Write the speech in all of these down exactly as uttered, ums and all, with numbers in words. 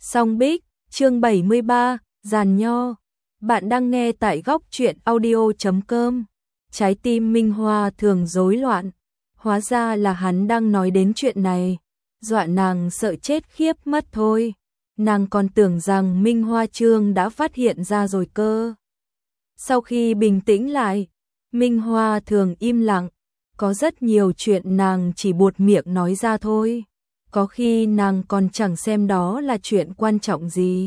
Song Bích, chương bảy mươi ba, Giàn Nho. Bạn đang nghe tại góc truyện audio chấm com. Trái tim Minh Hoa thường rối loạn. Hóa ra là hắn đang nói đến chuyện này. Dọa nàng sợ chết khiếp mất thôi. Nàng còn tưởng rằng Minh Hoa Trương đã phát hiện ra rồi cơ. Sau khi bình tĩnh lại, Minh Hoa thường im lặng. Có rất nhiều chuyện nàng chỉ buột miệng nói ra thôi. Có khi nàng còn chẳng xem đó là chuyện quan trọng gì.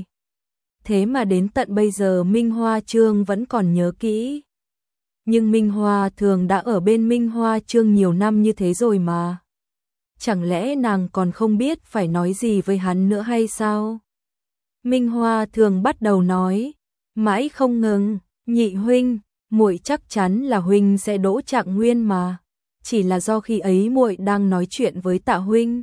Thế mà đến tận bây giờ Minh Hoa Trương vẫn còn nhớ kỹ. Nhưng Minh Hoa thường đã ở bên Minh Hoa Trương nhiều năm như thế rồi mà. Chẳng lẽ nàng còn không biết phải nói gì với hắn nữa hay sao? Minh Hoa thường bắt đầu nói, mãi không ngừng, nhị huynh, muội chắc chắn là huynh sẽ đỗ Trạng Nguyên mà. Chỉ là do khi ấy muội đang nói chuyện với Tạ huynh.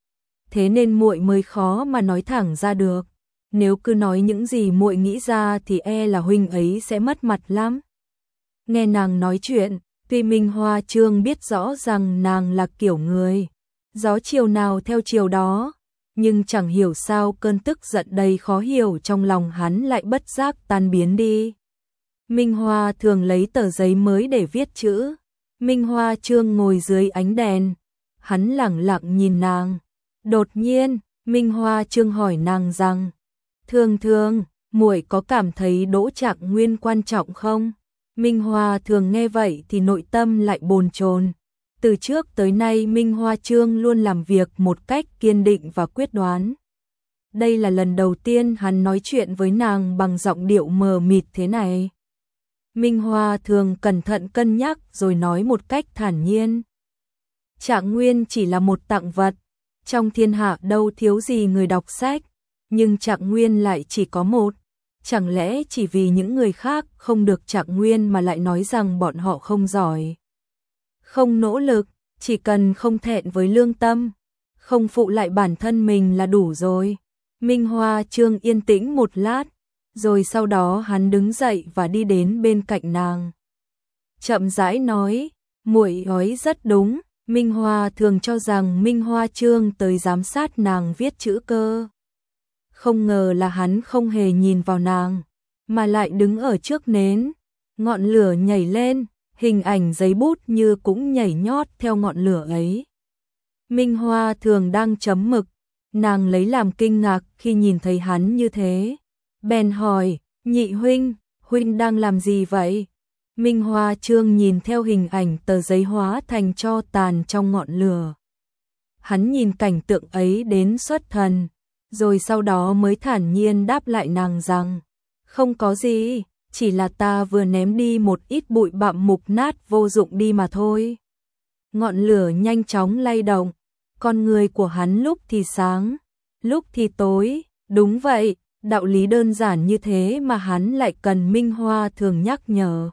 Thế nên muội mới khó mà nói thẳng ra được. Nếu cứ nói những gì muội nghĩ ra thì e là huynh ấy sẽ mất mặt lắm. Nghe nàng nói chuyện, tuy Minh Hoa Trương biết rõ rằng nàng là kiểu người gió chiều nào theo chiều đó, nhưng chẳng hiểu sao cơn tức giận đầy khó hiểu trong lòng hắn lại bất giác tan biến đi. Minh Hoa thường lấy tờ giấy mới để viết chữ. Minh Hoa Trương ngồi dưới ánh đèn, hắn lẳng lặng nhìn nàng. Đột nhiên, Minh Hoa Trương hỏi nàng rằng, thường thường, muội có cảm thấy đỗ Trạng Nguyên quan trọng không? Minh Hoa thường nghe vậy thì nội tâm lại bồn chồn. Từ trước tới nay Minh Hoa Trương luôn làm việc một cách kiên định và quyết đoán. Đây là lần đầu tiên hắn nói chuyện với nàng bằng giọng điệu mờ mịt thế này. Minh Hoa thường cẩn thận cân nhắc rồi nói một cách thản nhiên. Trạng Nguyên chỉ là một tặng vật. Trong thiên hạ đâu thiếu gì người đọc sách, nhưng Trạng Nguyên lại chỉ có một. Chẳng lẽ chỉ vì những người khác không được Trạng Nguyên mà lại nói rằng bọn họ không giỏi, không nỗ lực, chỉ cần không thẹn với lương tâm, không phụ lại bản thân mình là đủ rồi. Minh Hoa Trương yên tĩnh một lát, rồi sau đó hắn đứng dậy và đi đến bên cạnh nàng. Chậm rãi nói, muội nói rất đúng. Minh Hoa thường cho rằng Minh Hoa Trương tới giám sát nàng viết chữ cơ. Không ngờ là hắn không hề nhìn vào nàng, mà lại đứng ở trước nến. Ngọn lửa nhảy lên, hình ảnh giấy bút như cũng nhảy nhót theo ngọn lửa ấy. Minh Hoa thường đang chấm mực, nàng lấy làm kinh ngạc khi nhìn thấy hắn như thế. Bèn hỏi, nhị huynh, huynh đang làm gì vậy? Minh Hoa Trương nhìn theo hình ảnh tờ giấy hóa thành tro tàn trong ngọn lửa. Hắn nhìn cảnh tượng ấy đến xuất thần, rồi sau đó mới thản nhiên đáp lại nàng rằng, không có gì, chỉ là ta vừa ném đi một ít bụi bặm mục nát vô dụng đi mà thôi. Ngọn lửa nhanh chóng lay động, con người của hắn lúc thì sáng, lúc thì tối, đúng vậy, đạo lý đơn giản như thế mà hắn lại cần Minh Hoa thường nhắc nhở.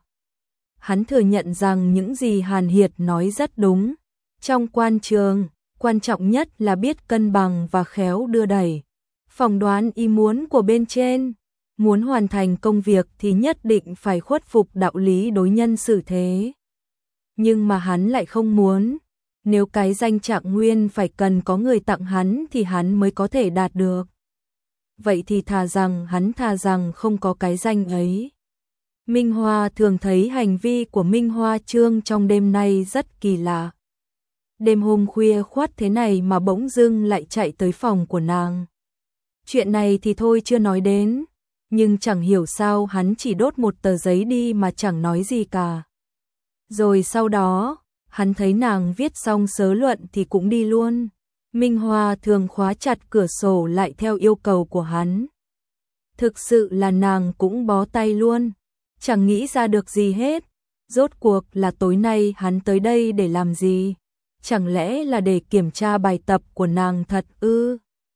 Hắn thừa nhận rằng những gì Hàn Hiệt nói rất đúng. Trong quan trường, quan trọng nhất là biết cân bằng và khéo đưa đẩy. Phỏng đoán ý muốn của bên trên. Muốn hoàn thành công việc thì nhất định phải khuất phục đạo lý đối nhân xử thế. Nhưng mà hắn lại không muốn. Nếu cái danh Trạng Nguyên phải cần có người tặng hắn thì hắn mới có thể đạt được. Vậy thì thà rằng hắn thà rằng không có cái danh ấy. Minh Hoa thường thấy hành vi của Minh Hoa Trương trong đêm nay rất kỳ lạ. Đêm hôm khuya khoắt thế này mà bỗng dưng lại chạy tới phòng của nàng. Chuyện này thì thôi chưa nói đến, nhưng chẳng hiểu sao hắn chỉ đốt một tờ giấy đi mà chẳng nói gì cả. Rồi sau đó, hắn thấy nàng viết xong sớ luận thì cũng đi luôn. Minh Hoa thường khóa chặt cửa sổ lại theo yêu cầu của hắn. Thực sự là nàng cũng bó tay luôn. Chẳng nghĩ ra được gì hết. Rốt cuộc là tối nay hắn tới đây để làm gì? Chẳng lẽ là để kiểm tra bài tập của nàng thật ư?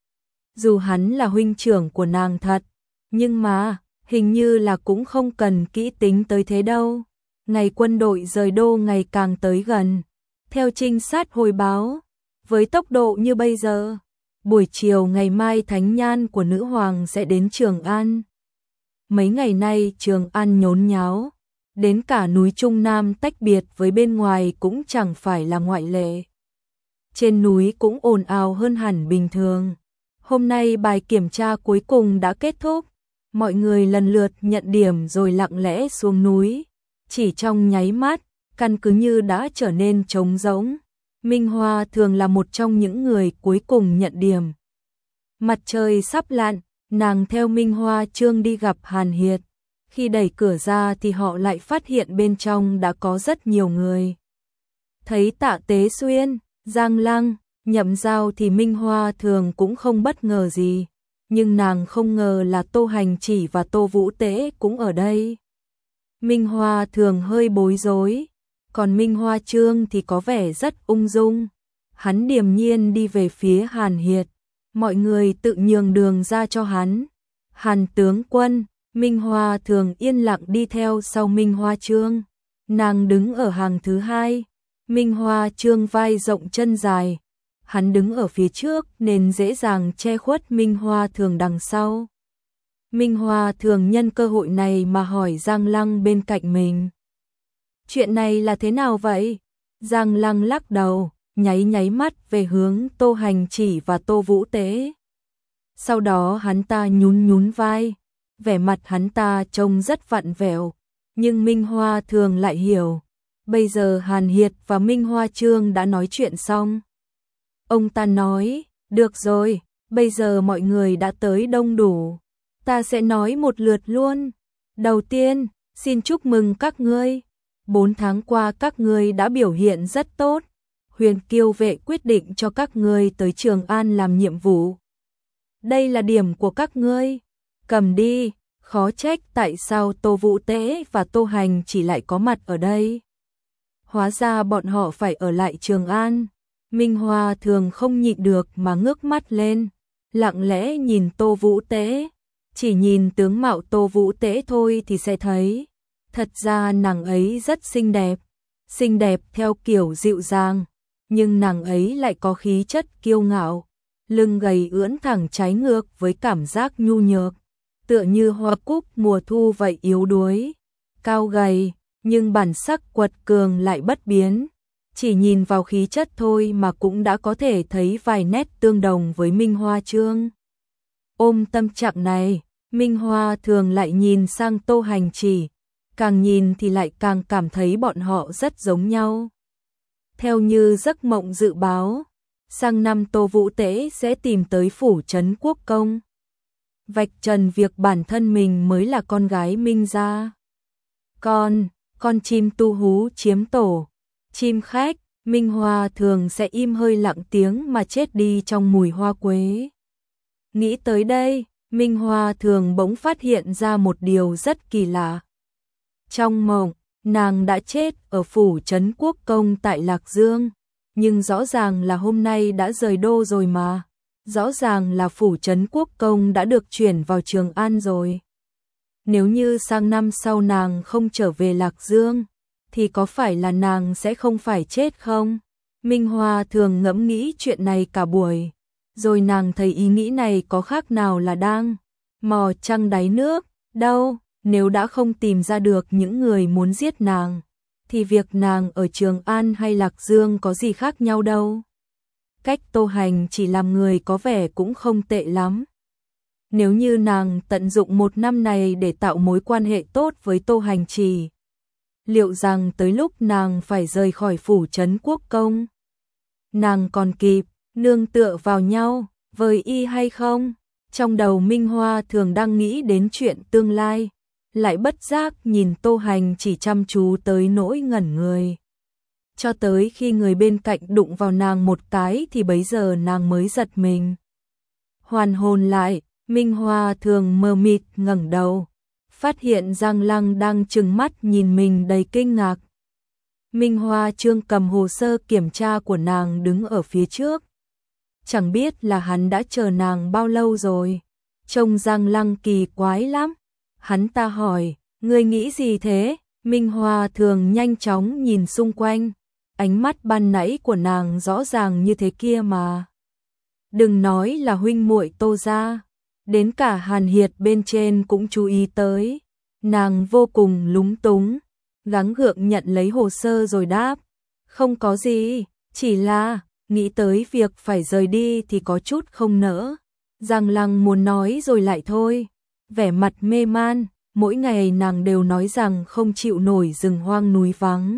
Dù hắn là huynh trưởng của nàng thật, nhưng mà hình như là cũng không cần kỹ tính tới thế đâu. Ngày quân đội rời đô ngày càng tới gần. Theo trinh sát hồi báo, với tốc độ như bây giờ, buổi chiều ngày mai thánh nhan của nữ hoàng sẽ đến Trường An. Mấy ngày nay Trường An nhốn nháo, đến cả núi Trung Nam tách biệt với bên ngoài cũng chẳng phải là ngoại lệ. Trên núi cũng ồn ào hơn hẳn bình thường. Hôm nay bài kiểm tra cuối cùng đã kết thúc, mọi người lần lượt nhận điểm rồi lặng lẽ xuống núi. Chỉ trong nháy mắt, căn cứ như đã trở nên trống rỗng. Minh Hoa thường là một trong những người cuối cùng nhận điểm. Mặt trời sắp lặn, nàng theo Minh Hoa Trương đi gặp Hàn Hiệt. Khi đẩy cửa ra thì họ lại phát hiện bên trong đã có rất nhiều người. Thấy Tạ Tế Xuyên, Giang Lăng, Nhậm Giao thì Minh Hoa Thường cũng không bất ngờ gì. Nhưng nàng không ngờ là Tô Hành Chỉ và Tô Vũ Tế cũng ở đây. Minh Hoa Thường hơi bối rối, còn Minh Hoa Trương thì có vẻ rất ung dung. Hắn điềm nhiên đi về phía Hàn Hiệt, mọi người tự nhường đường ra cho hắn. Hàn tướng quân, Minh Hoa Thường yên lặng đi theo sau Minh Hoa Trương. Nàng đứng ở hàng thứ hai, Minh Hoa Trương vai rộng chân dài. Hắn đứng ở phía trước nên dễ dàng che khuất Minh Hoa Thường đằng sau. Minh Hoa Thường nhân cơ hội này mà hỏi Giang Lăng bên cạnh mình. Chuyện này là thế nào vậy? Giang Lăng lắc đầu, nháy nháy mắt về hướng Tô Hành Chỉ và Tô Vũ Tế. Sau đó hắn ta nhún nhún vai, vẻ mặt hắn ta trông rất vặn vẹo, nhưng Minh Hoa Thường lại hiểu. Bây giờ Hàn Hiệt và Minh Hoa Trương đã nói chuyện xong. Ông ta nói, được rồi, bây giờ mọi người đã tới đông đủ. Ta sẽ nói một lượt luôn. Đầu tiên, xin chúc mừng các ngươi. Bốn tháng qua các ngươi đã biểu hiện rất tốt. Huyền Kiêu vệ quyết định cho các ngươi tới Trường An làm nhiệm vụ. Đây là điểm của các ngươi. Cầm đi, khó trách tại sao Tô Vũ Tế và Tô Hành chỉ lại có mặt ở đây. Hóa ra bọn họ phải ở lại Trường An. Minh Hoa Thường không nhịn được mà ngước mắt lên, lặng lẽ nhìn Tô Vũ Tế. Chỉ nhìn tướng mạo Tô Vũ Tế thôi thì sẽ thấy, thật ra nàng ấy rất xinh đẹp, xinh đẹp theo kiểu dịu dàng, nhưng nàng ấy lại có khí chất kiêu ngạo, lưng gầy ưỡn thẳng trái ngược với cảm giác nhu nhược, tựa như hoa cúc mùa thu vậy yếu đuối, cao gầy, nhưng bản sắc quật cường lại bất biến. Chỉ nhìn vào khí chất thôi mà cũng đã có thể thấy vài nét tương đồng với Minh Hoa Trương. Ôm tâm trạng này, Minh Hoa Thường lại nhìn sang Tô Hành Chỉ, càng nhìn thì lại càng cảm thấy bọn họ rất giống nhau. Theo như giấc mộng dự báo, sang năm Tô Vũ Tế sẽ tìm tới phủ trấn Quốc công, vạch trần việc bản thân mình mới là con gái Minh gia. Con, con chim tu hú chiếm tổ, chim khách, Minh Hoa Thường sẽ im hơi lặng tiếng mà chết đi trong mùi hoa quế. Nghĩ tới đây, Minh Hoa Thường bỗng phát hiện ra một điều rất kỳ lạ. Trong mộng, nàng đã chết ở phủ trấn Quốc công tại Lạc Dương, nhưng rõ ràng là hôm nay đã rời đô rồi mà. Rõ ràng là phủ trấn Quốc công đã được chuyển vào Trường An rồi. Nếu như sang năm sau nàng không trở về Lạc Dương, thì có phải là nàng sẽ không phải chết không? Minh Hoa Thường ngẫm nghĩ chuyện này cả buổi, rồi nàng thấy ý nghĩ này có khác nào là đang mò trăng đáy nước, đâu, nếu đã không tìm ra được những người muốn giết nàng, thì việc nàng ở Trường An hay Lạc Dương có gì khác nhau đâu. Cách Tô Hành chỉ làm người có vẻ cũng không tệ lắm. Nếu như nàng tận dụng một năm này để tạo mối quan hệ tốt với Tô Hành Chỉ, liệu rằng tới lúc nàng phải rời khỏi phủ trấn Quốc công, nàng còn kịp nương tựa vào nhau với y hay không? Trong đầu Minh Hoa Thường đang nghĩ đến chuyện tương lai, lại bất giác nhìn Tô Hành Chỉ chăm chú tới nỗi ngẩn người. Cho tới khi người bên cạnh đụng vào nàng một cái thì bấy giờ nàng mới giật mình. Hoàn hồn lại, Minh Hoa Thường mờ mịt ngẩng đầu, phát hiện Giang Lăng đang trừng mắt nhìn mình đầy kinh ngạc. Minh Hoa Trương cầm hồ sơ kiểm tra của nàng đứng ở phía trước. Chẳng biết là hắn đã chờ nàng bao lâu rồi. Trông Giang Lăng kỳ quái lắm. Hắn ta hỏi, ngươi nghĩ gì thế? Minh Hoa Thường nhanh chóng nhìn xung quanh. Ánh mắt ban nãy của nàng rõ ràng như thế kia mà. Đừng nói là huynh muội Tô gia, đến cả Hàn Hiệt bên trên cũng chú ý tới. Nàng vô cùng lúng túng, gắng gượng nhận lấy hồ sơ rồi đáp, không có gì, chỉ là nghĩ tới việc phải rời đi thì có chút không nỡ. Giang Lăng muốn nói rồi lại thôi, vẻ mặt mê man, mỗi ngày nàng đều nói rằng không chịu nổi rừng hoang núi vắng.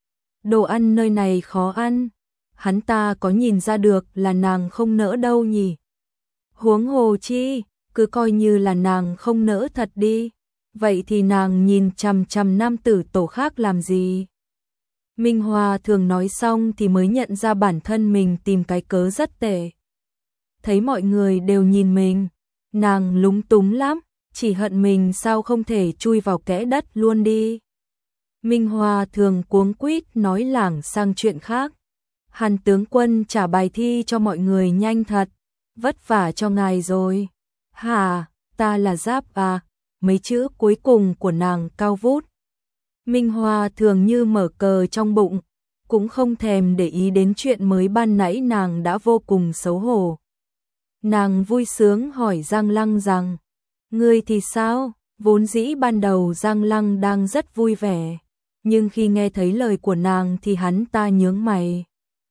Đồ ăn nơi này khó ăn, hắn ta có nhìn ra được là nàng không nỡ đâu nhỉ. Huống hồ chi, cứ coi như là nàng không nỡ thật đi, vậy thì nàng nhìn chằm chằm nam tử tổ khác làm gì? Minh Hoa thường nói xong thì mới nhận ra bản thân mình tìm cái cớ rất tệ. Thấy mọi người đều nhìn mình, nàng lúng túng lắm, chỉ hận mình sao không thể chui vào kẽ đất luôn đi. Minh Hoa thường cuống quýt nói lảng sang chuyện khác. Hàn tướng quân trả bài thi cho mọi người nhanh thật, vất vả cho ngài rồi. Hả, ta là Giáp à, mấy chữ cuối cùng của nàng cao vút. Minh Hoa thường như mở cờ trong bụng, cũng không thèm để ý đến chuyện mới ban nãy, nàng đã vô cùng xấu hổ. Nàng vui sướng hỏi Giang Lăng rằng, ngươi thì sao? Vốn dĩ ban đầu Giang Lăng đang rất vui vẻ, nhưng khi nghe thấy lời của nàng thì hắn ta nhướng mày.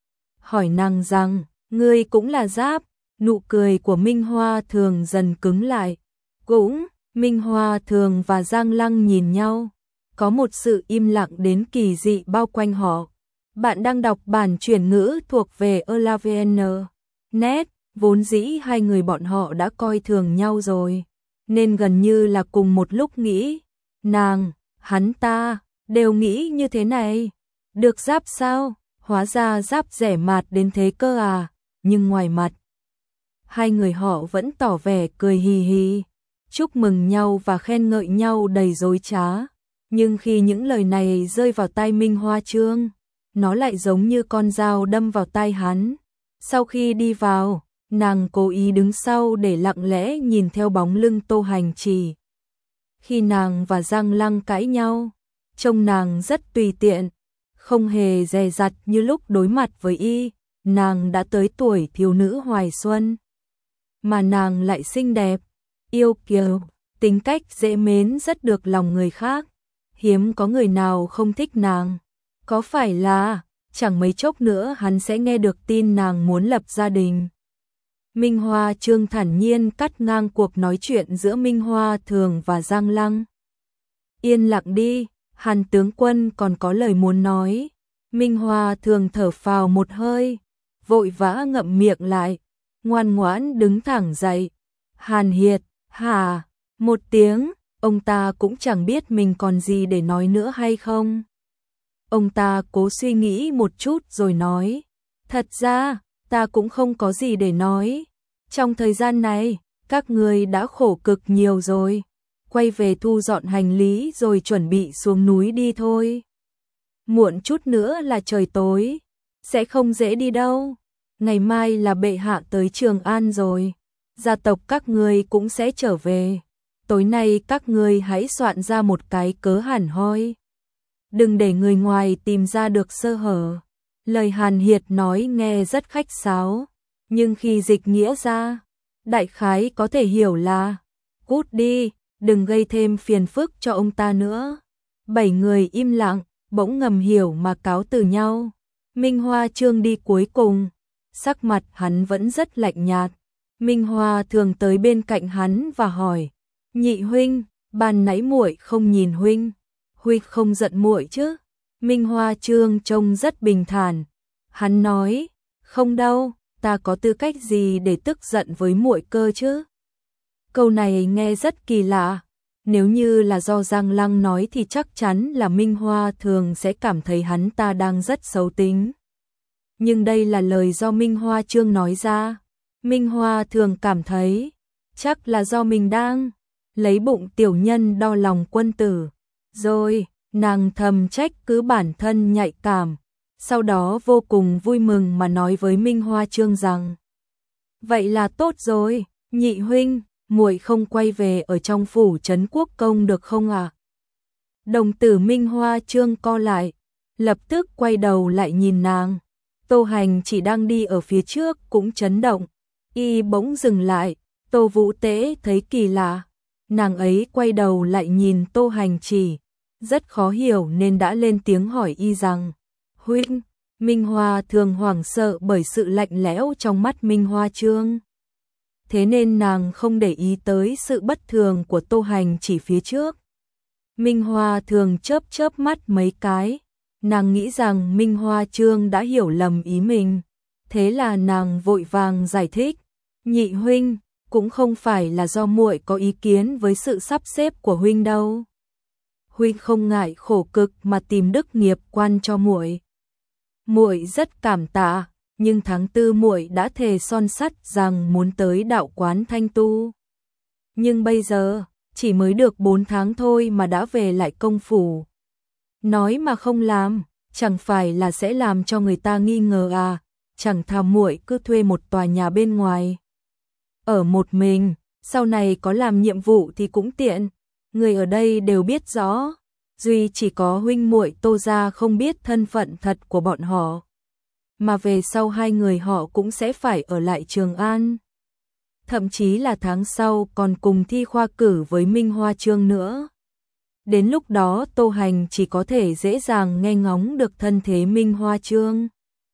Hỏi nàng rằng, ngươi cũng là Giáp? Nụ cười của Minh Hoa thường dần cứng lại. Cũng, Minh Hoa thường và Giang Lăng nhìn nhau, có một sự im lặng đến kỳ dị bao quanh họ. Bạn đang đọc bản chuyển ngữ thuộc về Elavn. Net, vốn dĩ hai người bọn họ đã coi thường nhau rồi, nên gần như là cùng một lúc nghĩ, nàng, hắn ta, đều nghĩ như thế này. Được Giáp sao? Hóa ra Giáp rẻ mạt đến thế cơ à, nhưng ngoài mặt, hai người họ vẫn tỏ vẻ cười hì hì, chúc mừng nhau và khen ngợi nhau đầy dối trá. Nhưng khi những lời này rơi vào tai Minh Hoa Trương, nó lại giống như con dao đâm vào tai hắn. Sau khi đi vào, nàng cố ý đứng sau để lặng lẽ nhìn theo bóng lưng Tô Hành Chỉ. Khi nàng và Giang Lăng cãi nhau, trông nàng rất tùy tiện, không hề dè dặt như lúc đối mặt với y. Nàng đã tới tuổi thiếu nữ hoài xuân, mà nàng lại xinh đẹp, yêu kiều, tính cách dễ mến, rất được lòng người khác. Hiếm có người nào không thích nàng. Có phải là, chẳng mấy chốc nữa hắn sẽ nghe được tin nàng muốn lập gia đình. Minh Hoa Trương thản nhiên cắt ngang cuộc nói chuyện giữa Minh Hoa Thường và Giang Lăng. Yên lặng đi, Hàn tướng quân còn có lời muốn nói. Minh Hoa Thường thở phào một hơi, vội vã ngậm miệng lại, ngoan ngoãn đứng thẳng dậy. Hàn Hiệt, hả, một tiếng, ông ta cũng chẳng biết mình còn gì để nói nữa hay không. Ông ta cố suy nghĩ một chút rồi nói, thật ra, ta cũng không có gì để nói. Trong thời gian này, các người đã khổ cực nhiều rồi, quay về thu dọn hành lý rồi chuẩn bị xuống núi đi thôi. Muộn chút nữa là trời tối, sẽ không dễ đi đâu. Ngày mai là bệ hạ tới Trường An rồi, gia tộc các người cũng sẽ trở về. Tối nay các người hãy soạn ra một cái cớ hẳn hoi, đừng để người ngoài tìm ra được sơ hở. Lời Hàn Hiệt nói nghe rất khách sáo, nhưng khi dịch nghĩa ra, đại khái có thể hiểu là, cút đi, đừng gây thêm phiền phức cho ông ta nữa. Bảy người im lặng, bỗng ngầm hiểu mà cáo từ nhau. Minh Hoa Trương đi cuối cùng, sắc mặt hắn vẫn rất lạnh nhạt. Minh Hoa Thường tới bên cạnh hắn và hỏi, nhị huynh, ban nãy muội không nhìn huynh, huynh không giận muội chứ? Minh Hoa Trương trông rất bình thản, hắn nói, không đâu, ta có tư cách gì để tức giận với muội cơ chứ? Câu này nghe rất kỳ lạ, nếu như là do Giang Lăng nói thì chắc chắn là Minh Hoa Thường sẽ cảm thấy hắn ta đang rất xấu tính. Nhưng đây là lời do Minh Hoa Trương nói ra, Minh Hoa Thường cảm thấy, chắc là do mình đang lấy bụng tiểu nhân đo lòng quân tử. Rồi, nàng thầm trách cứ bản thân nhạy cảm, sau đó vô cùng vui mừng mà nói với Minh Hoa Trương rằng, vậy là tốt rồi, nhị huynh, muội không quay về ở trong phủ trấn quốc công được không ạ? À? Đồng tử Minh Hoa Trương co lại, lập tức quay đầu lại nhìn nàng. Tô Hành chỉ đang đi ở phía trước cũng chấn động, y bỗng dừng lại. Tô Vũ Tế thấy kỳ lạ, nàng ấy quay đầu lại nhìn Tô Hành chỉ, rất khó hiểu nên đã lên tiếng hỏi y rằng, huynh. Minh Hoa Thường hoảng sợ bởi sự lạnh lẽo trong mắt Minh Hoa Trương. thế nên nàng không để ý tới sự bất thường của Tô Hành chỉ phía trước. Minh Hoa thường chớp chớp mắt mấy cái, nàng nghĩ rằng Minh Hoa Trương đã hiểu lầm ý mình, thế là nàng vội vàng giải thích, nhị huynh, cũng không phải là do muội có ý kiến với sự sắp xếp của huynh đâu. Huynh không ngại khổ cực mà tìm đức nghiệp quan cho muội. Muội rất cảm tạ, nhưng tháng tư muội đã thề son sắt rằng muốn tới đạo quán thanh tu. Nhưng bây giờ, chỉ mới được bốn tháng thôi mà đã về lại công phủ. Nói mà không làm, chẳng phải là sẽ làm cho người ta nghi ngờ à, chẳng thà muội cứ thuê một tòa nhà bên ngoài. Ở một mình, sau này có làm nhiệm vụ thì cũng tiện, người ở đây đều biết rõ, duy chỉ có huynh muội Tô gia không biết thân phận thật của bọn họ. Mà về sau hai người họ cũng sẽ phải ở lại Trường An. Thậm chí là tháng sau còn cùng thi khoa cử với Minh Hoa Trương nữa. Đến lúc đó Tô Hành chỉ có thể dễ dàng nghe ngóng được thân thế Minh Hoa Trương.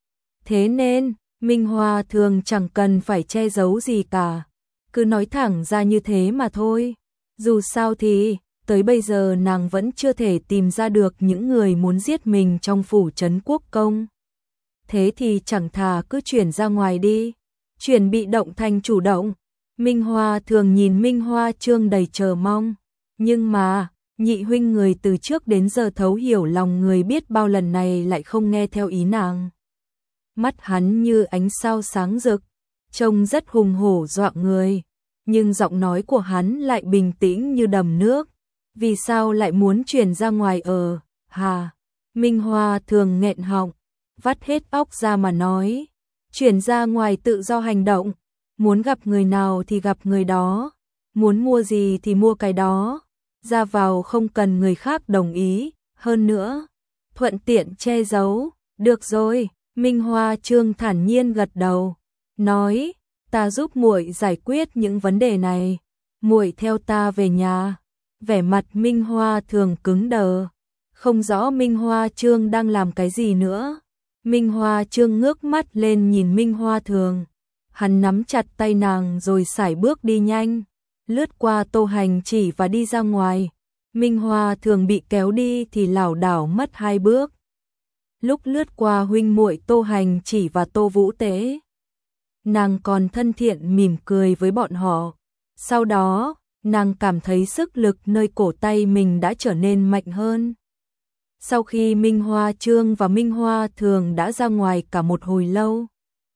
Thế nên, Minh Hoa thường chẳng cần phải che giấu gì cả, cứ nói thẳng ra như thế mà thôi. Dù sao thì, tới bây giờ nàng vẫn chưa thể tìm ra được những người muốn giết mình trong phủ trấn quốc công. Thế thì chẳng thà cứ chuyển ra ngoài đi, chuyển bị động thành chủ động. Minh Hoa thường nhìn Minh Hoa Trương đầy chờ mong, nhưng mà, nhị huynh người từ trước đến giờ thấu hiểu lòng người biết bao lần này lại không nghe theo ý nàng. Mắt hắn như ánh sao sáng rực, trông rất hùng hổ dọa người, nhưng giọng nói của hắn lại bình tĩnh như đầm nước. Vì sao lại muốn chuyển ra ngoài ở, hà? Minh Hoa thường nghẹn họng, vắt hết óc ra mà nói, chuyển ra ngoài tự do hành động, muốn gặp người nào thì gặp người đó, muốn mua gì thì mua cái đó, ra vào không cần người khác đồng ý, hơn nữa, thuận tiện che giấu, được rồi. Minh Hoa Trương thản nhiên gật đầu, nói, ta giúp muội giải quyết những vấn đề này, muội theo ta về nhà. Vẻ mặt Minh Hoa thường cứng đờ, không rõ Minh Hoa Trương đang làm cái gì nữa. Minh Hoa Trương ngước mắt lên nhìn Minh Hoa thường, hắn nắm chặt tay nàng rồi sải bước đi nhanh, lướt qua Tô Hành chỉ và đi ra ngoài. Minh Hoa thường bị kéo đi thì lảo đảo mất hai bước. Lúc lướt qua huynh muội Tô Hành chỉ và Tô Vũ Tế, nàng còn thân thiện mỉm cười với bọn họ. Sau đó, nàng cảm thấy sức lực nơi cổ tay mình đã trở nên mạnh hơn. Sau khi Minh Hoa Trương và Minh Hoa thường đã ra ngoài cả một hồi lâu,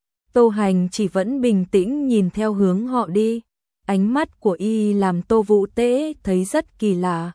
Tô Hành chỉ vẫn bình tĩnh nhìn theo hướng họ đi. Ánh mắt của y làm Tô Vũ Tế thấy rất kỳ lạ.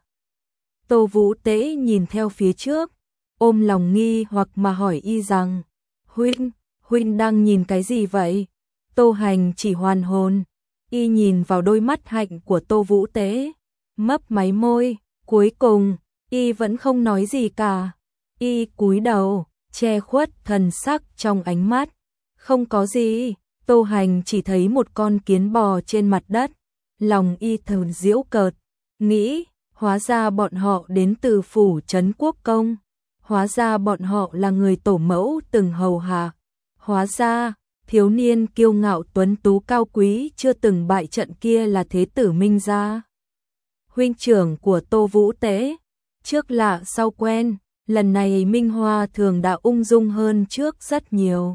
Tô Vũ Tế nhìn theo phía trước, ôm lòng nghi hoặc mà hỏi y rằng, Huynh, Huynh đang nhìn cái gì vậy? Tô Hành chỉ hoàn hồn, y nhìn vào đôi mắt hạnh của Tô Vũ Tế, mấp máy môi, cuối cùng, y vẫn không nói gì cả. Y cúi đầu, che khuất thần sắc trong ánh mắt. Không có gì, Tô Hành chỉ thấy một con kiến bò trên mặt đất, lòng y thầm giễu cợt, nghĩ, hóa ra bọn họ đến từ phủ trấn quốc công, hóa ra bọn họ là người tổ mẫu từng hầu hạ, hóa ra, thiếu niên kiêu ngạo tuấn tú cao quý chưa từng bại trận kia là thế tử Minh gia. Huynh trưởng của Tô Vũ Tế, trước lạ sau quen, lần này Minh Hoa thường đã ung dung hơn trước rất nhiều.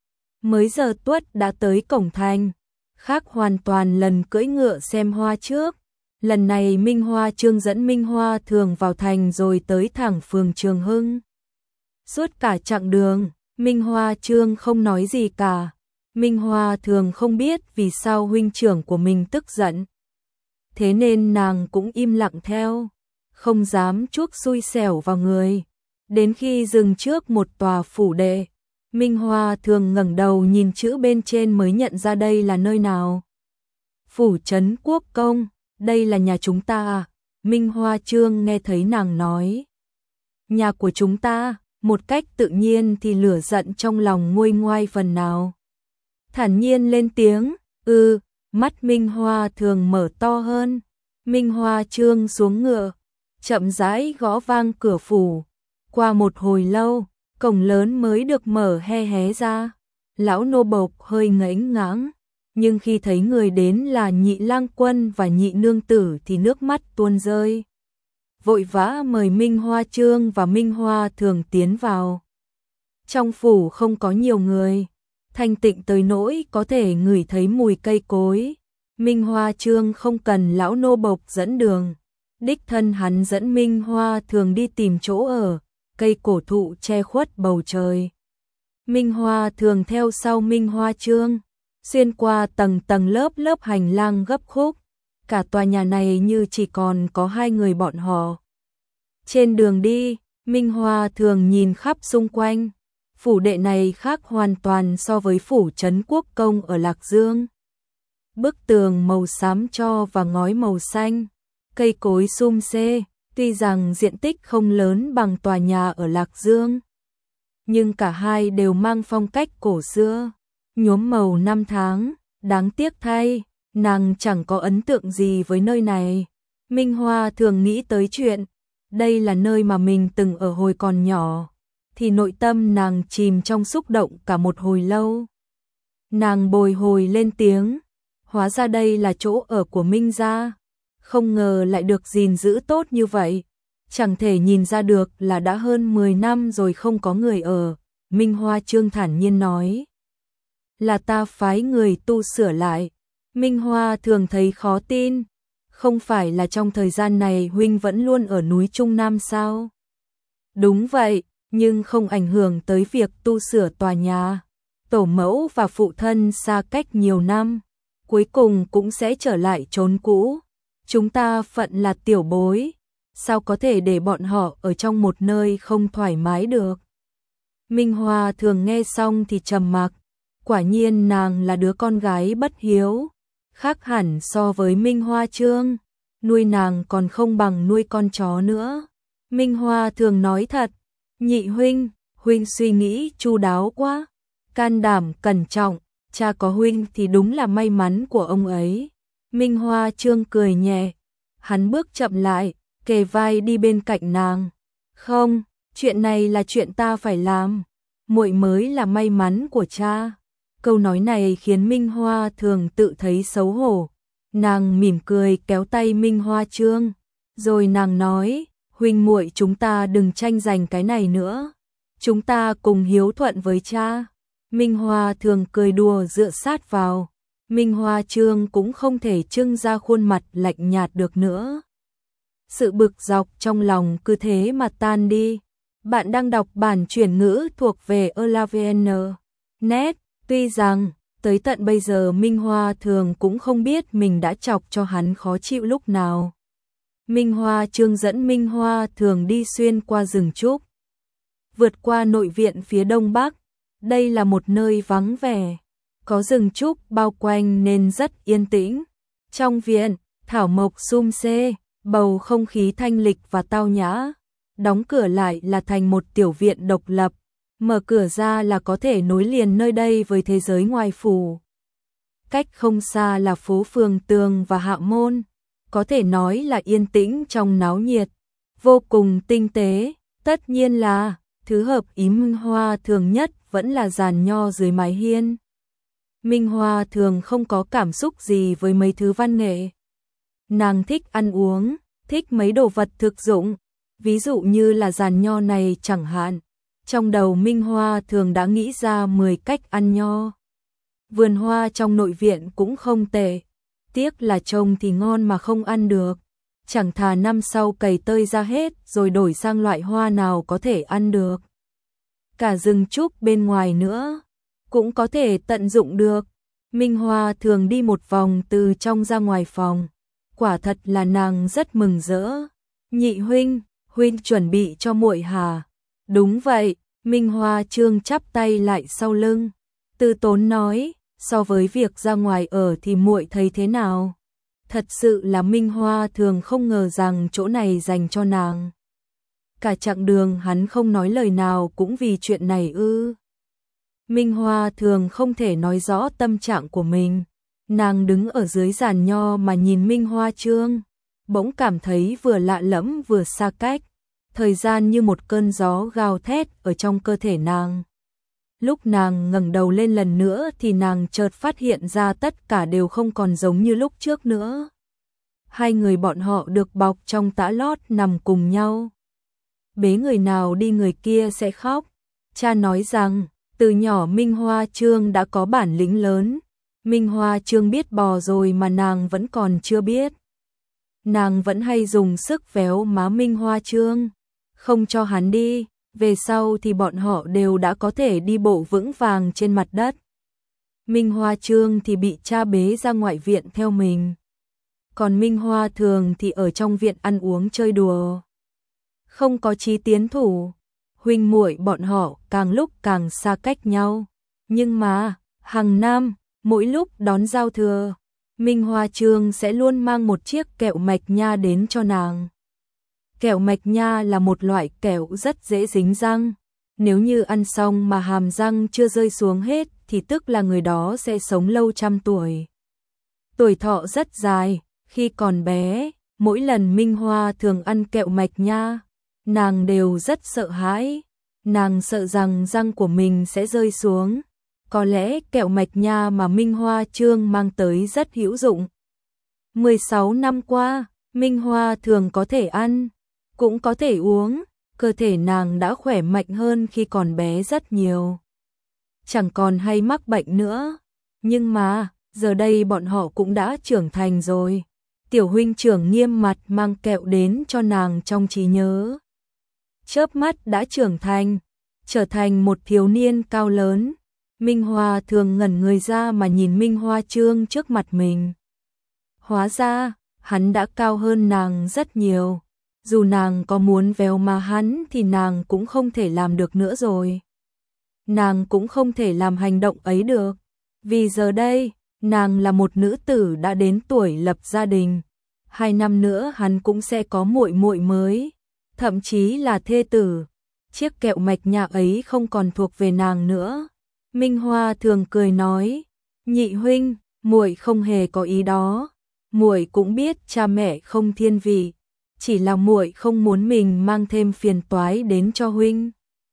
Mới giờ tuất đã tới cổng thành, khác hoàn toàn lần cưỡi ngựa xem hoa trước. Lần này Minh Hoa Trương dẫn Minh Hoa thường vào thành rồi tới thẳng phường Trường Hưng. Suốt cả chặng đường, Minh Hoa Trương không nói gì cả. Minh Hoa thường không biết vì sao huynh trưởng của mình tức giận. Thế nên nàng cũng im lặng theo, không dám chuốc xui xẻo vào người. Đến khi dừng trước một tòa phủ đệ, Minh Hoa thường ngẩng đầu nhìn chữ bên trên mới nhận ra đây là nơi nào. Phủ trấn quốc công, đây là nhà chúng ta à? Minh Hoa Trương nghe thấy nàng nói nhà của chúng ta, một cách tự nhiên thì lửa giận trong lòng nguôi ngoai phần nào. Thản nhiên lên tiếng, ừ, mắt Minh Hoa thường mở to hơn. Minh Hoa Trương xuống ngựa, chậm rãi gõ vang cửa phủ. Qua một hồi lâu, cổng lớn mới được mở hé hé ra. Lão nô bộc hơi ngẫnh ngãng, nhưng khi thấy người đến là Nhị lang quân và Nhị nương tử thì nước mắt tuôn rơi. Vội vã mời Minh Hoa Trương và Minh Hoa Thường tiến vào. Trong phủ không có nhiều người, thanh tịnh tới nỗi có thể ngửi thấy mùi cây cối. Minh Hoa Trương không cần lão nô bộc dẫn đường, đích thân hắn dẫn Minh Hoa Thường đi tìm chỗ ở, cây cổ thụ che khuất bầu trời. Minh Hoa Thường theo sau Minh Hoa Trương, xuyên qua tầng tầng lớp lớp hành lang gấp khúc, cả tòa nhà này như chỉ còn có hai người bọn họ. Trên đường đi, Minh Hoa Thường nhìn khắp xung quanh, phủ đệ này khác hoàn toàn so với phủ trấn Quốc Công ở Lạc Dương. Bức tường màu xám tro và ngói màu xanh, cây cối sum xê, tuy rằng diện tích không lớn bằng tòa nhà ở Lạc Dương, nhưng cả hai đều mang phong cách cổ xưa, nhuốm màu năm tháng. Đáng tiếc thay, nàng chẳng có ấn tượng gì với nơi này. Minh Hoa Thường nghĩ tới chuyện đây là nơi mà mình từng ở hồi còn nhỏ, thì nội tâm nàng chìm trong xúc động cả một hồi lâu. Nàng bồi hồi lên tiếng, hóa ra đây là chỗ ở của Minh gia, không ngờ lại được gìn giữ tốt như vậy, chẳng thể nhìn ra được là đã hơn mười năm rồi không có người ở. Minh Hoa Trương thản nhiên nói, là ta phái người tu sửa lại. Minh Hoa Thường thấy khó tin, không phải là trong thời gian này huynh vẫn luôn ở núi Trung Nam sao? Đúng vậy, nhưng không ảnh hưởng tới việc tu sửa tòa nhà. Tổ mẫu và phụ thân xa cách nhiều năm, cuối cùng cũng sẽ trở lại chốn cũ. Chúng ta phận là tiểu bối, sao có thể để bọn họ ở trong một nơi không thoải mái được? Minh Hoa Thường nghe xong thì trầm mặc, quả nhiên nàng là đứa con gái bất hiếu, khác hẳn so với Minh Hoa Trương, nuôi nàng còn không bằng nuôi con chó nữa. Minh Hoa Thường nói thật, nhị huynh, huynh suy nghĩ chu đáo quá, can đảm cẩn trọng, cha có huynh thì đúng là may mắn của ông ấy. Minh Hoa Trương cười nhẹ, hắn bước chậm lại, kề vai đi bên cạnh nàng. Không, chuyện này là chuyện ta phải làm, muội mới là may mắn của cha. Câu nói này khiến Minh Hoa Thường tự thấy xấu hổ. Nàng mỉm cười kéo tay Minh Hoa Trương, rồi nàng nói, huynh muội chúng ta đừng tranh giành cái này nữa, chúng ta cùng hiếu thuận với cha. Minh Hoa Thường cười đùa dựa sát vào, Minh Hoa Trương cũng không thể trưng ra khuôn mặt lạnh nhạt được nữa. Sự bực dọc trong lòng cứ thế mà tan đi. Bạn đang đọc bản chuyển ngữ thuộc về elavn chấm net. Tuy rằng, tới tận bây giờ Minh Hoa Thường cũng không biết mình đã chọc cho hắn khó chịu lúc nào. Minh Hoa Trương dẫn Minh Hoa Thường đi xuyên qua rừng trúc, vượt qua nội viện phía đông bắc. Đây là một nơi vắng vẻ, có rừng trúc bao quanh nên rất yên tĩnh. Trong viện, thảo mộc sum xê, bầu không khí thanh lịch và tao nhã. Đóng cửa lại là thành một tiểu viện độc lập, mở cửa ra là có thể nối liền nơi đây với thế giới ngoài phủ. Cách không xa là phố Phường Tường và Hạ Môn, có thể nói là yên tĩnh trong náo nhiệt, vô cùng tinh tế. Tất nhiên là, thứ hợp ý Minh Hoa Thường nhất vẫn là giàn nho dưới mái hiên. Minh Hoa Thường không có cảm xúc gì với mấy thứ văn nghệ. Nàng thích ăn uống, thích mấy đồ vật thực dụng, ví dụ như là giàn nho này chẳng hạn. Trong đầu Minh Hoa Thường đã nghĩ ra mười cách ăn nho. Vườn hoa trong nội viện cũng không tệ, tiếc là trông thì ngon mà không ăn được. Chẳng thà năm sau cày tơi ra hết rồi đổi sang loại hoa nào có thể ăn được. Cả rừng trúc bên ngoài nữa, cũng có thể tận dụng được. Minh Hoa Thường đi một vòng từ trong ra ngoài phòng. Quả thật là nàng rất mừng rỡ. Nhị huynh, huynh chuẩn bị cho muội hả? Đúng vậy, Minh Hoa Trương chắp tay lại sau lưng. Từ tốn nói, so với việc ra ngoài ở thì muội thấy thế nào? Thật sự là Minh Hoa Thường không ngờ rằng chỗ này dành cho nàng. Cả chặng đường hắn không nói lời nào cũng vì chuyện này ư. Minh Hoa Thường không thể nói rõ tâm trạng của mình. Nàng đứng ở dưới giàn nho mà nhìn Minh Hoa Trương, bỗng cảm thấy vừa lạ lẫm vừa xa cách. Thời gian như một cơn gió gào thét ở trong cơ thể nàng. Lúc nàng ngẩng đầu lên lần nữa thì nàng chợt phát hiện ra tất cả đều không còn giống như lúc trước nữa. Hai người bọn họ được bọc trong tã lót nằm cùng nhau. Bế người nào đi người kia sẽ khóc. Cha nói rằng, từ nhỏ Minh Hoa Trương đã có bản lĩnh lớn. Minh Hoa Trương biết bò rồi mà nàng vẫn còn chưa biết. Nàng vẫn hay dùng sức véo má Minh Hoa Trương, không cho hắn đi. Về sau thì bọn họ đều đã có thể đi bộ vững vàng trên mặt đất. Minh Hoa Trương thì bị cha bế ra ngoại viện theo mình. Còn Minh Hoa Thường thì ở trong viện ăn uống chơi đùa. Không có chí tiến thủ. Huynh muội bọn họ càng lúc càng xa cách nhau. Nhưng mà, hàng năm, mỗi lúc đón giao thừa, Minh Hoa Trương sẽ luôn mang một chiếc kẹo mạch nha đến cho nàng. Kẹo mạch nha là một loại kẹo rất dễ dính răng. Nếu như ăn xong mà hàm răng chưa rơi xuống hết thì tức là người đó sẽ sống lâu trăm tuổi. Tuổi thọ rất dài. Khi còn bé, mỗi lần Minh Hoa thường ăn kẹo mạch nha, nàng đều rất sợ hãi. Nàng sợ rằng răng của mình sẽ rơi xuống. Có lẽ kẹo mạch nha mà Minh Hoa Trương mang tới rất hữu dụng. mười sáu năm qua, Minh Hoa thường có thể ăn, cũng có thể uống, cơ thể nàng đã khỏe mạnh hơn khi còn bé rất nhiều. Chẳng còn hay mắc bệnh nữa. Nhưng mà, giờ đây bọn họ cũng đã trưởng thành rồi. Tiểu huynh trưởng nghiêm mặt mang kẹo đến cho nàng trong trí nhớ. Chớp mắt đã trưởng thành, trở thành một thiếu niên cao lớn. Minh Hoa thường ngẩn người ra mà nhìn Minh Hoa Trương trước mặt mình. Hóa ra, hắn đã cao hơn nàng rất nhiều. Dù nàng có muốn véo má hắn thì nàng cũng không thể làm được nữa rồi. Nàng cũng không thể làm hành động ấy được. Vì giờ đây, nàng là một nữ tử đã đến tuổi lập gia đình. Hai năm nữa hắn cũng sẽ có muội muội mới, thậm chí là thê tử. Chiếc kẹo mạch nha ấy không còn thuộc về nàng nữa. Minh Hoa thường cười nói, nhị huynh, muội không hề có ý đó. Muội cũng biết cha mẹ không thiên vị, chỉ là muội không muốn mình mang thêm phiền toái đến cho huynh.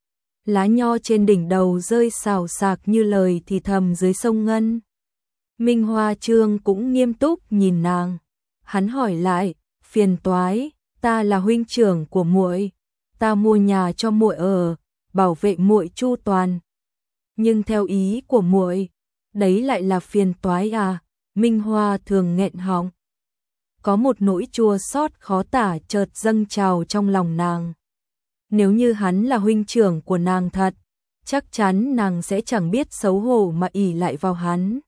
Lá nho trên đỉnh đầu rơi xào xạc như lời thì thầm dưới sông Ngân. Minh Hoa Trương cũng nghiêm túc nhìn nàng. Hắn hỏi lại, phiền toái, ta là huynh trưởng của muội, ta mua nhà cho muội ở, bảo vệ muội chu toàn. Nhưng theo ý của muội, đấy lại là phiền toái à? Minh Hoa thường nghẹn họng. Có một nỗi chua xót khó tả chợt dâng trào trong lòng nàng. Nếu như hắn là huynh trưởng của nàng thật, chắc chắn nàng sẽ chẳng biết xấu hổ mà ỷ lại vào hắn.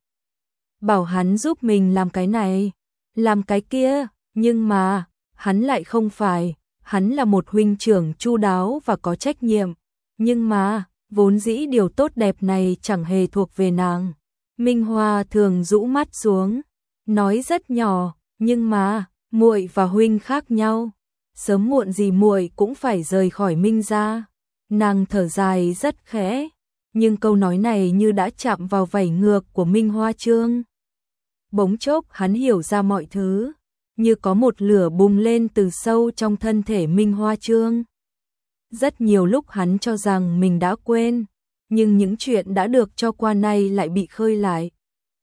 Bảo hắn giúp mình làm cái này, làm cái kia, nhưng mà, hắn lại không phải, hắn là một huynh trưởng chu đáo và có trách nhiệm. Nhưng mà, vốn dĩ điều tốt đẹp này chẳng hề thuộc về nàng. Minh Hoa thường rũ mắt xuống, nói rất nhỏ, nhưng mà, muội và huynh khác nhau. Sớm muộn gì muội cũng phải rời khỏi Minh gia. Nàng thở dài rất khẽ, nhưng câu nói này như đã chạm vào vảy ngược của Minh Hoa Trương. Bỗng chốc hắn hiểu ra mọi thứ, như có một lửa bùng lên từ sâu trong thân thể Minh Hoa Trương. Rất nhiều lúc hắn cho rằng mình đã quên, nhưng những chuyện đã được cho qua nay lại bị khơi lại.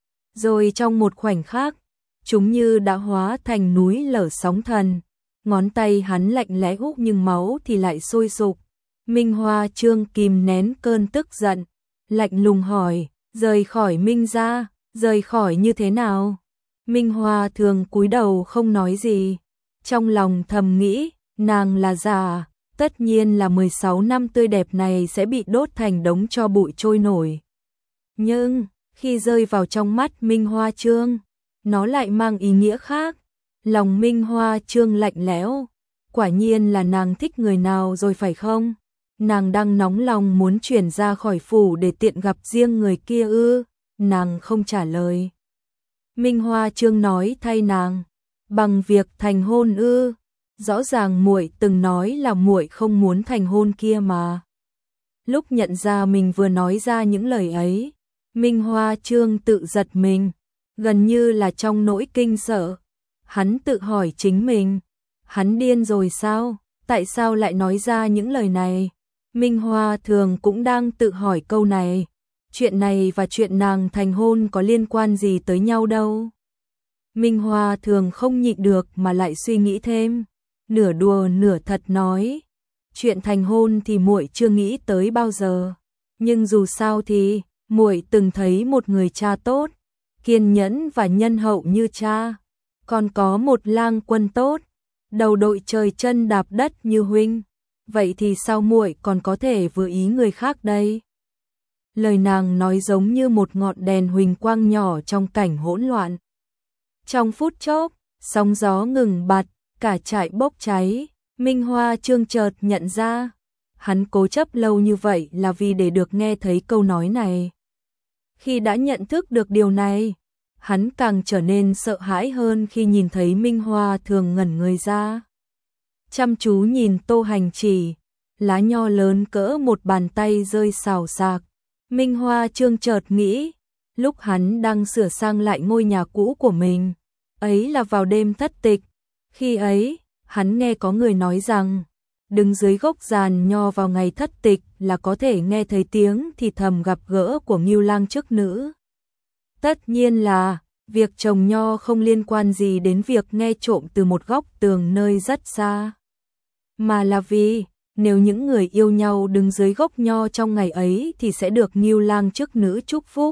Rồi trong một khoảnh khắc, chúng như đã hóa thành núi lở sóng thần. Ngón tay hắn lạnh lẽo nhưng máu thì lại sôi sục. Minh Hoa Trương kìm nén cơn tức giận, lạnh lùng hỏi, rời khỏi Minh gia, rời khỏi như thế nào? Minh Hoa thường cúi đầu không nói gì, trong lòng thầm nghĩ, nàng là già, tất nhiên là mười sáu năm tươi đẹp này sẽ bị đốt thành đống tro bụi trôi nổi. Nhưng, khi rơi vào trong mắt Minh Hoa Trương, nó lại mang ý nghĩa khác. Lòng Minh Hoa Trương lạnh lẽo, quả nhiên là nàng thích người nào rồi phải không? Nàng đang nóng lòng muốn chuyển ra khỏi phủ để tiện gặp riêng người kia ư? Nàng không trả lời. Minh Hoa Trương nói thay nàng, bằng việc thành hôn ư? Rõ ràng muội từng nói là muội không muốn thành hôn kia mà. Lúc nhận ra mình vừa nói ra những lời ấy, Minh Hoa Trương tự giật mình, gần như là trong nỗi kinh sợ. Hắn tự hỏi chính mình, hắn điên rồi sao? Tại sao lại nói ra những lời này? Minh Hoa thường cũng đang tự hỏi câu này. Chuyện này và chuyện nàng thành hôn có liên quan gì tới nhau đâu. Minh Hoa thường không nhịn được mà lại suy nghĩ thêm. Nửa đùa nửa thật nói. Chuyện thành hôn thì muội chưa nghĩ tới bao giờ. Nhưng dù sao thì, muội từng thấy một người cha tốt, kiên nhẫn và nhân hậu như cha. Còn có một lang quân tốt, đầu đội trời chân đạp đất như huynh. Vậy thì sao muội còn có thể vừa ý người khác đây? Lời nàng nói giống như một ngọn đèn huỳnh quang nhỏ trong cảnh hỗn loạn. Trong phút chốc, sóng gió ngừng bặt, cả trại bốc cháy. Minh Hoa Chương chợt nhận ra, hắn cố chấp lâu như vậy là vì để được nghe thấy câu nói này. Khi đã nhận thức được điều này, hắn càng trở nên sợ hãi hơn khi nhìn thấy Minh Hoa thường ngẩn người ra. Chăm chú nhìn Tô Hành Chỉ, lá nho lớn cỡ một bàn tay rơi xào xạc. Minh Hoa Chương chợt nghĩ, lúc hắn đang sửa sang lại ngôi nhà cũ của mình, ấy là vào đêm thất tịch. Khi ấy, hắn nghe có người nói rằng, đứng dưới gốc giàn nho vào ngày thất tịch là có thể nghe thấy tiếng thì thầm gặp gỡ của Ngưu Lang chức nữ. Tất nhiên là, việc trồng nho không liên quan gì đến việc nghe trộm từ một góc tường nơi rất xa. Mà là vì, nếu những người yêu nhau đứng dưới gốc nho trong ngày ấy thì sẽ được Ngưu Lang chức nữ chúc phúc.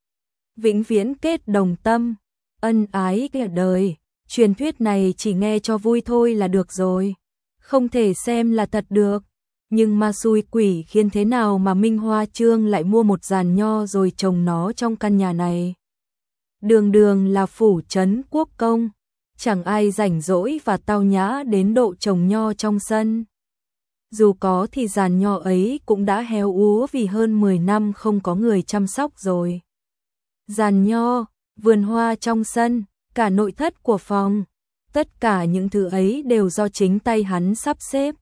Vĩnh viễn kết đồng tâm, ân ái cả đời. Truyền thuyết này chỉ nghe cho vui thôi là được rồi, không thể xem là thật được. Nhưng ma xui quỷ khiến thế nào mà Minh Hoa Chương lại mua một giàn nho rồi trồng nó trong căn nhà này. Đường đường là phủ trấn quốc công, chẳng ai rảnh rỗi và tao nhã đến độ trồng nho trong sân. Dù có thì giàn nho ấy cũng đã héo úa vì hơn mười năm không có người chăm sóc rồi. Giàn nho, vườn hoa trong sân, cả nội thất của phòng, tất cả những thứ ấy đều do chính tay hắn sắp xếp.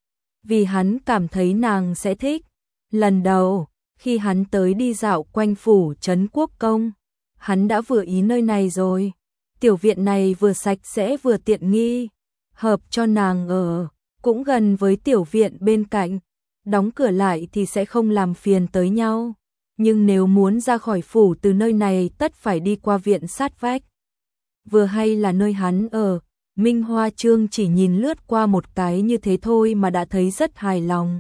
Vì hắn cảm thấy nàng sẽ thích. Lần đầu, khi hắn tới đi dạo quanh phủ trấn quốc công, hắn đã vừa ý nơi này rồi. Tiểu viện này vừa sạch sẽ vừa tiện nghi, hợp cho nàng ở, cũng gần với tiểu viện bên cạnh. Đóng cửa lại thì sẽ không làm phiền tới nhau. Nhưng nếu muốn ra khỏi phủ từ nơi này tất phải đi qua viện sát vách. Vừa hay là nơi hắn ở, Minh Hoa Chương chỉ nhìn lướt qua một cái như thế thôi mà đã thấy rất hài lòng.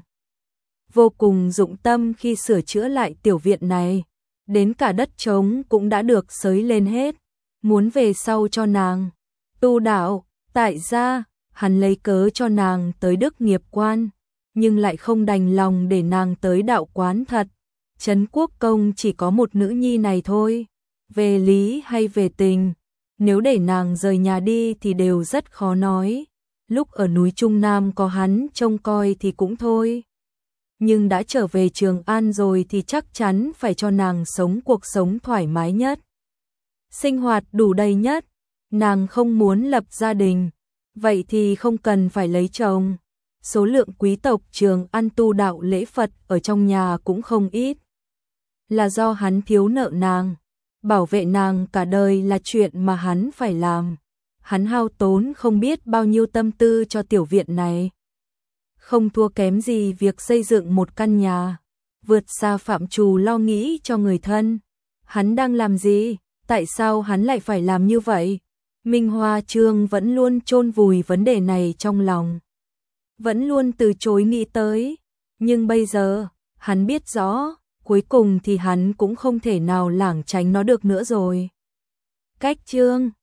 Vô cùng dụng tâm khi sửa chữa lại tiểu viện này, đến cả đất trống cũng đã được xới lên hết, muốn về sau cho nàng tu đạo. Tại ra, hắn lấy cớ cho nàng tới Đức Nghiệp Quan, nhưng lại không đành lòng để nàng tới đạo quán thật. Trấn quốc công chỉ có một nữ nhi này thôi, về lý hay về tình, nếu để nàng rời nhà đi thì đều rất khó nói. Lúc ở núi Trung Nam có hắn trông coi thì cũng thôi, nhưng đã trở về Trường An rồi thì chắc chắn phải cho nàng sống cuộc sống thoải mái nhất, sinh hoạt đủ đầy nhất. Nàng không muốn lập gia đình, vậy thì không cần phải lấy chồng. Số lượng quý tộc Trường An tu đạo lễ Phật ở trong nhà cũng không ít. Là do hắn thiếu nợ nàng, bảo vệ nàng cả đời là chuyện mà hắn phải làm. Hắn hao tốn không biết bao nhiêu tâm tư cho tiểu viện này. Không thua kém gì việc xây dựng một căn nhà, vượt xa phạm trù lo nghĩ cho người thân. Hắn đang làm gì? Tại sao hắn lại phải làm như vậy? Minh Hoa Chương vẫn luôn chôn vùi vấn đề này trong lòng, vẫn luôn từ chối nghĩ tới. Nhưng bây giờ, hắn biết rõ, cuối cùng thì hắn cũng không thể nào lảng tránh nó được nữa rồi. Cách chương